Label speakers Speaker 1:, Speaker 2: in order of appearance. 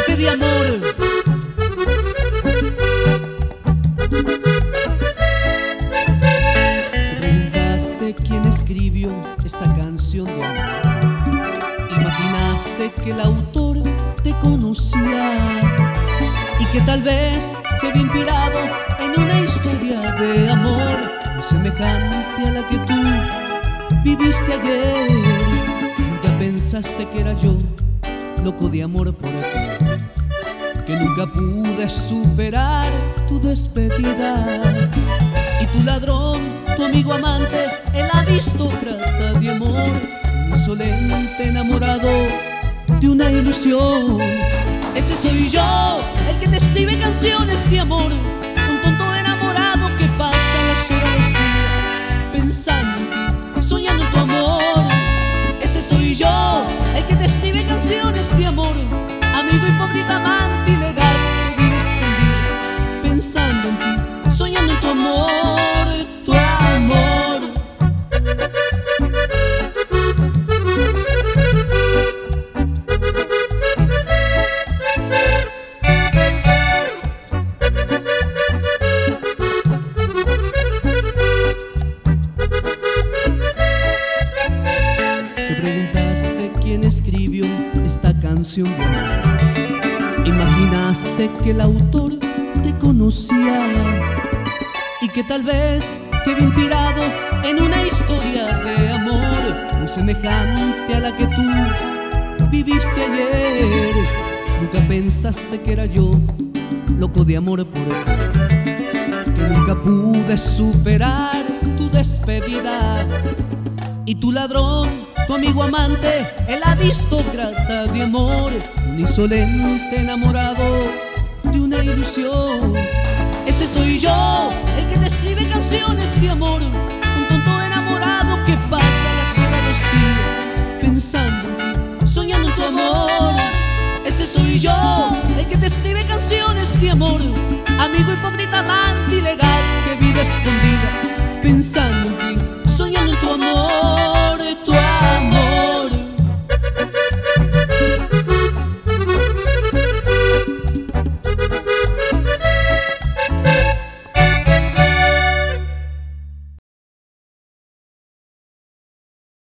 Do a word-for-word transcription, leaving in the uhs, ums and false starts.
Speaker 1: Llénate de amor.
Speaker 2: Te preguntaste quién escribió esta canción de amor. Imaginaste que el autor te conocía y que tal vez se había inspirado en una historia de amor muy semejante a la que tú viviste ayer. Nunca pensaste que era yo loco de amor por ti, que nunca pude superar tu despedida. Y tu ladrón, tu amigo amante, el aristócrata de amor, un insolente enamorado de una ilusión. Ese soy yo, el que te escribe canciones de amor, un tonto enamorado que pasa las horas del día pensando en ti, soñando en tu amor. Ese soy yo, el que te escribe canciones de amor, amigo hipócrita, amante ilegal que vive escondido pensando en ti, soñando en tu amor, tu amor. Te preguntaste quién escribió esta canción de amor. Imaginaste que el autor te conocía y que tal vez se había inspirado en una historia de amor muy semejante a la que tú viviste ayer. Nunca pensaste que era yo loco de amor por ti, que nunca pude superar tu despedida. Y tu ladrón, tu amigo amante, el aristócrata de amor, un insolente enamorado de una ilusión. Ese soy yo, el que te escribe canciones de amor, un tonto enamorado que pasa las horas del día pensando en ti, soñando en tu amor. Ese soy yo, el que te escribe canciones de amor, amigo hipócrita, amante ilegal que vive escondida pensando en ti, soñando en tu amor.